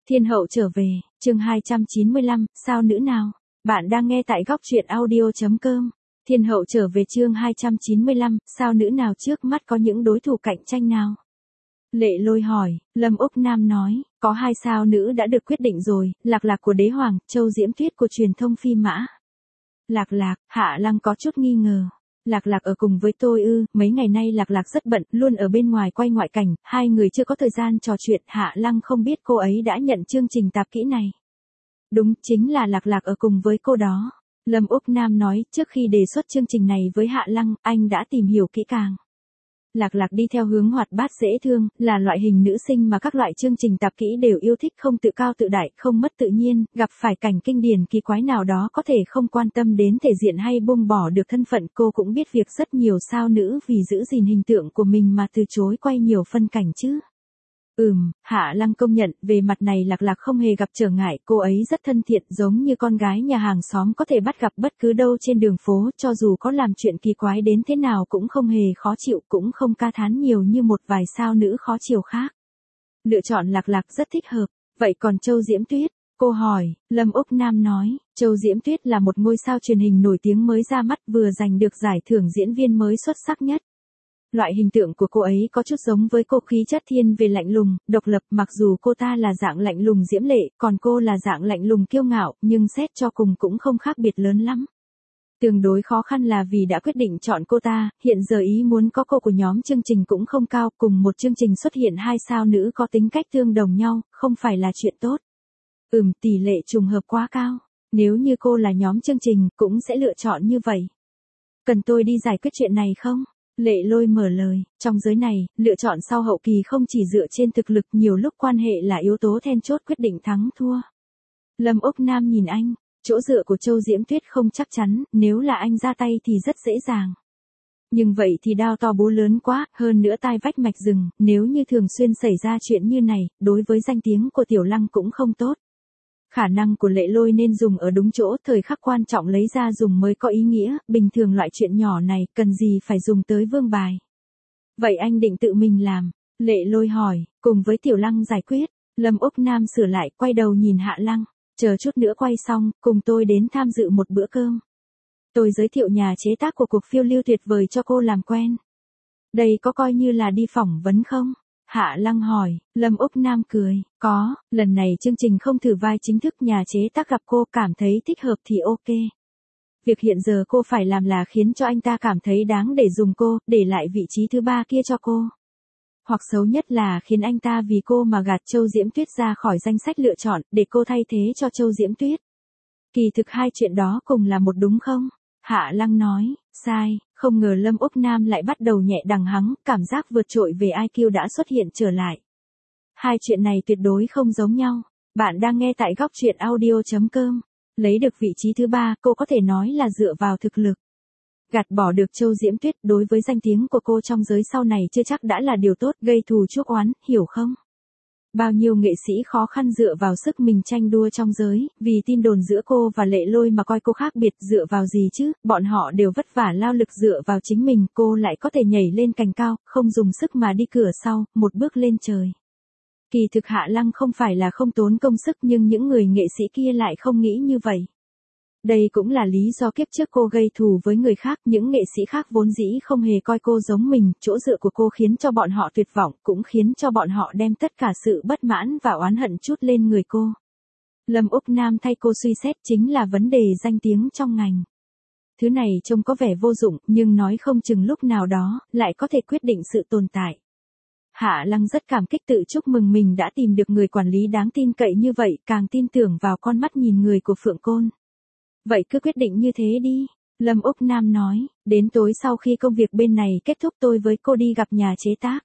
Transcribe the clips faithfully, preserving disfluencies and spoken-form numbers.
Thiên hậu trở về, chương hai trăm chín mươi lăm, sao nữ nào? Bạn đang nghe tại góc truyện audio.com. Thiên hậu trở về chương hai trăm chín mươi lăm, sao nữ nào trước mắt có những đối thủ cạnh tranh nào? Lệ Lôi hỏi, Lâm Úc Nam nói, có hai sao nữ đã được quyết định rồi, Lạc Lạc của Đế Hoàng, Châu Diễm Tuyết của truyền thông Phi Mã. Lạc Lạc, Hạ Lăng có chút nghi ngờ. Lạc Lạc ở cùng với tôi ư? Mấy ngày nay Lạc Lạc rất bận, luôn ở bên ngoài quay ngoại cảnh, hai người chưa có thời gian trò chuyện. Hạ Lăng không biết cô ấy đã nhận chương trình tạp kỹ này. Đúng, chính là Lạc Lạc ở cùng với cô đó. Lâm Úc Nam nói, trước khi đề xuất chương trình này với Hạ Lăng, anh đã tìm hiểu kỹ càng. Lạc Lạc đi theo hướng hoạt bát dễ thương, là loại hình nữ sinh mà các loại chương trình tạp kỹ đều yêu thích, không tự cao tự đại, không mất tự nhiên, gặp phải cảnh kinh điển kỳ quái nào đó có thể không quan tâm đến thể diện hay buông bỏ được thân phận. Cô cũng biết việc rất nhiều sao nữ vì giữ gìn hình tượng của mình mà từ chối quay nhiều phân cảnh chứ. Ừm, Hạ Lăng công nhận, về mặt này Lạc Lạc không hề gặp trở ngại, cô ấy rất thân thiện, giống như con gái nhà hàng xóm có thể bắt gặp bất cứ đâu trên đường phố, cho dù có làm chuyện kỳ quái đến thế nào cũng không hề khó chịu, cũng không ca thán nhiều như một vài sao nữ khó chiều khác. Lựa chọn Lạc Lạc rất thích hợp. Vậy còn Châu Diễm Tuyết? Cô hỏi. Lâm Úc Nam nói, Châu Diễm Tuyết là một ngôi sao truyền hình nổi tiếng mới ra mắt, vừa giành được giải thưởng diễn viên mới xuất sắc nhất. Loại hình tượng của cô ấy có chút giống với cô, khí chất thiên về lạnh lùng, độc lập, mặc dù cô ta là dạng lạnh lùng diễm lệ, còn cô là dạng lạnh lùng kiêu ngạo, nhưng xét cho cùng cũng không khác biệt lớn lắm. Tương đối khó khăn là vì đã quyết định chọn cô ta, hiện giờ ý muốn có cô của nhóm chương trình cũng không cao, cùng một chương trình xuất hiện hai sao nữ có tính cách tương đồng nhau, không phải là chuyện tốt. Ừm, tỷ lệ trùng hợp quá cao, nếu như cô là nhóm chương trình, cũng sẽ lựa chọn như vậy. Cần tôi đi giải quyết chuyện này không? Lệ Lôi mở lời, trong giới này, lựa chọn sau hậu kỳ không chỉ dựa trên thực lực, nhiều lúc quan hệ là yếu tố then chốt quyết định thắng thua. Lâm Úc Nam nhìn anh, chỗ dựa của Châu Diễm Tuyết không chắc chắn, nếu là anh ra tay thì rất dễ dàng. Nhưng vậy thì đao to búa lớn quá, hơn nữa tai vách mạch rừng, nếu như thường xuyên xảy ra chuyện như này, đối với danh tiếng của Tiểu Lăng cũng không tốt. Khả năng của Lệ Lôi nên dùng ở đúng chỗ, thời khắc quan trọng lấy ra dùng mới có ý nghĩa, bình thường loại chuyện nhỏ này, cần gì phải dùng tới vương bài. Vậy anh định tự mình làm? Lệ Lôi hỏi, cùng với Tiểu Lăng giải quyết. Lâm Úc Nam sửa lại, quay đầu nhìn Hạ Lăng, chờ chút nữa quay xong, cùng tôi đến tham dự một bữa cơm. Tôi giới thiệu nhà chế tác của cuộc phiêu lưu tuyệt vời cho cô làm quen. Đây có coi như là đi phỏng vấn không? Hạ Lăng hỏi. Lâm Úc Nam cười, có, lần này chương trình không thử vai chính thức, nhà chế tác gặp cô cảm thấy thích hợp thì ok. Việc hiện giờ cô phải làm là khiến cho anh ta cảm thấy đáng để dùng cô, để lại vị trí thứ ba kia cho cô. Hoặc xấu nhất là khiến anh ta vì cô mà gạt Châu Diễm Tuyết ra khỏi danh sách lựa chọn, để cô thay thế cho Châu Diễm Tuyết. Kỳ thực hai chuyện đó cùng là một đúng không? Hạ Lăng nói, sai, không ngờ Lâm Úc Nam lại bắt đầu nhẹ đằng hắng, cảm giác vượt trội về i kiu đã xuất hiện trở lại. Hai chuyện này tuyệt đối không giống nhau. Bạn đang nghe tại góc truyện audio.com. Lấy được vị trí thứ ba, cô có thể nói là dựa vào thực lực. Gạt bỏ được Châu Diễm Tuyết, đối với danh tiếng của cô trong giới sau này chưa chắc đã là điều tốt, gây thù chuốc oán, hiểu không? Bao nhiêu nghệ sĩ khó khăn dựa vào sức mình tranh đua trong giới, vì tin đồn giữa cô và Lệ Lôi mà coi cô khác biệt, dựa vào gì chứ, bọn họ đều vất vả lao lực dựa vào chính mình, cô lại có thể nhảy lên cành cao, không dùng sức mà đi cửa sau, một bước lên trời. Kỳ thực Hạ Lăng không phải là không tốn công sức, nhưng những người nghệ sĩ kia lại không nghĩ như vậy. Đây cũng là lý do kiếp trước cô gây thù với người khác, những nghệ sĩ khác vốn dĩ không hề coi cô giống mình, chỗ dựa của cô khiến cho bọn họ tuyệt vọng, cũng khiến cho bọn họ đem tất cả sự bất mãn và oán hận trút lên người cô. Lâm Úc Nam thay cô suy xét chính là vấn đề danh tiếng trong ngành. Thứ này trông có vẻ vô dụng, nhưng nói không chừng lúc nào đó, lại có thể quyết định sự tồn tại. Hạ Lăng rất cảm kích, tự chúc mừng mình đã tìm được người quản lý đáng tin cậy như vậy, càng tin tưởng vào con mắt nhìn người của Phượng Côn. Vậy cứ quyết định như thế đi. Lâm Úc Nam nói, đến tối sau khi công việc bên này kết thúc tôi với cô đi gặp nhà chế tác.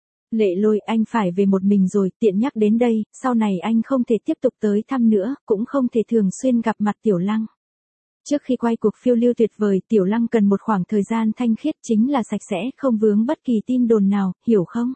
Lệ Lôi, anh phải về một mình rồi, tiện nhắc đến đây, sau này anh không thể tiếp tục tới thăm nữa, cũng không thể thường xuyên gặp mặt Tiểu Lăng. Trước khi quay cuộc phiêu lưu tuyệt vời, Tiểu Lăng cần một khoảng thời gian thanh khiết, chính là sạch sẽ, không vướng bất kỳ tin đồn nào, hiểu không?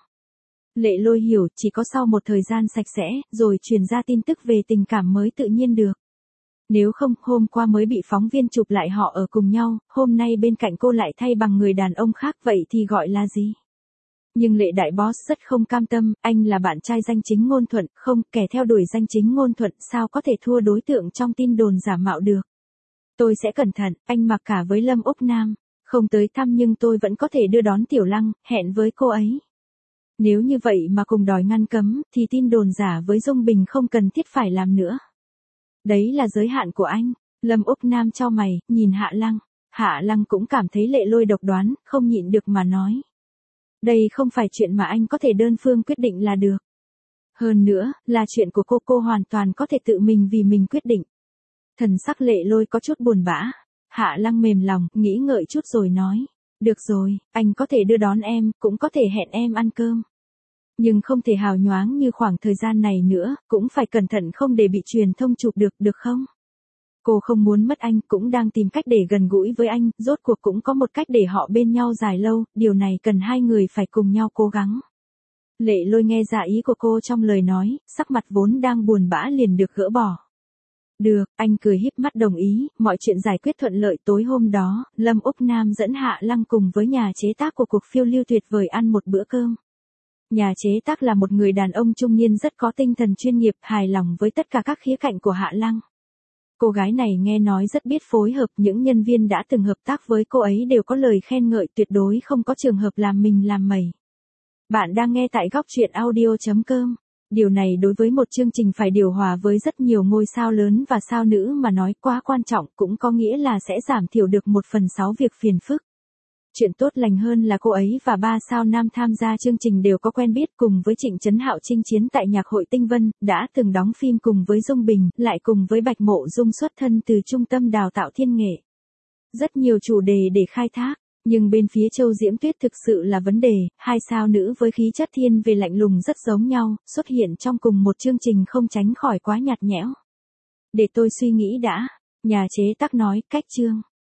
Lệ Lôi hiểu, chỉ có sau một thời gian sạch sẽ, rồi truyền ra tin tức về tình cảm mới tự nhiên được. Nếu không, hôm qua mới bị phóng viên chụp lại họ ở cùng nhau, hôm nay bên cạnh cô lại thay bằng người đàn ông khác, vậy thì gọi là gì? Nhưng Lệ đại boss rất không cam tâm, anh là bạn trai danh chính ngôn thuận, không, kẻ theo đuổi danh chính ngôn thuận sao có thể thua đối tượng trong tin đồn giả mạo được. Tôi sẽ cẩn thận, anh mặc cả với Lâm Úc Nam, không tới thăm nhưng tôi vẫn có thể đưa đón Tiểu Lăng, hẹn với cô ấy. Nếu như vậy mà cùng đòi ngăn cấm, thì tin đồn giả với Dung Bình không cần thiết phải làm nữa. Đấy là giới hạn của anh. Lâm Úc Nam chau mày, nhìn Hạ Lăng. Hạ Lăng cũng cảm thấy Lệ Lôi độc đoán, không nhịn được mà nói. Đây không phải chuyện mà anh có thể đơn phương quyết định là được. Hơn nữa, là chuyện của cô, cô hoàn toàn có thể tự mình vì mình quyết định. Thần sắc Lệ Lôi có chút buồn bã. Hạ Lăng mềm lòng, nghĩ ngợi chút rồi nói. Được rồi, anh có thể đưa đón em, cũng có thể hẹn em ăn cơm. Nhưng không thể hào nhoáng như khoảng thời gian này nữa, cũng phải cẩn thận không để bị truyền thông chụp được, được không? Cô không muốn mất anh, cũng đang tìm cách để gần gũi với anh, rốt cuộc cũng có một cách để họ bên nhau dài lâu, điều này cần hai người phải cùng nhau cố gắng. Lệ Lôi nghe ra ý của cô trong lời nói, sắc mặt vốn đang buồn bã liền được gỡ bỏ. Được, anh cười híp mắt đồng ý, mọi chuyện giải quyết thuận lợi. Tối hôm đó, Lâm Úc Nam dẫn Hạ Lăng cùng với nhà chế tác của cuộc phiêu lưu tuyệt vời ăn một bữa cơm. Nhà chế tác là một người đàn ông trung niên rất có tinh thần chuyên nghiệp, hài lòng với tất cả các khía cạnh của Hạ Lăng. Cô gái này nghe nói rất biết phối hợp, những nhân viên đã từng hợp tác với cô ấy đều có lời khen ngợi, tuyệt đối không có trường hợp làm mình làm mẩy. Bạn đang nghe tại góc truyện audio chấm com. Điều này đối với một chương trình phải điều hòa với rất nhiều ngôi sao lớn và sao nữ mà nói quá quan trọng, cũng có nghĩa là sẽ giảm thiểu được một phần sáu việc phiền phức. Chuyện tốt lành hơn là cô ấy và ba sao nam tham gia chương trình đều có quen biết, cùng với Trịnh Trấn Hạo chinh chiến tại Nhạc hội Tinh Vân, đã từng đóng phim cùng với Dung Bình, lại cùng với Bạch Mộ Dung xuất thân từ trung tâm đào tạo thiên nghệ. Rất nhiều chủ đề để khai thác, nhưng bên phía Châu Diễm Tuyết thực sự là vấn đề, hai sao nữ với khí chất thiên về lạnh lùng rất giống nhau, xuất hiện trong cùng một chương trình không tránh khỏi quá nhạt nhẽo. Để tôi suy nghĩ đã, nhà chế tác nói, cách chương.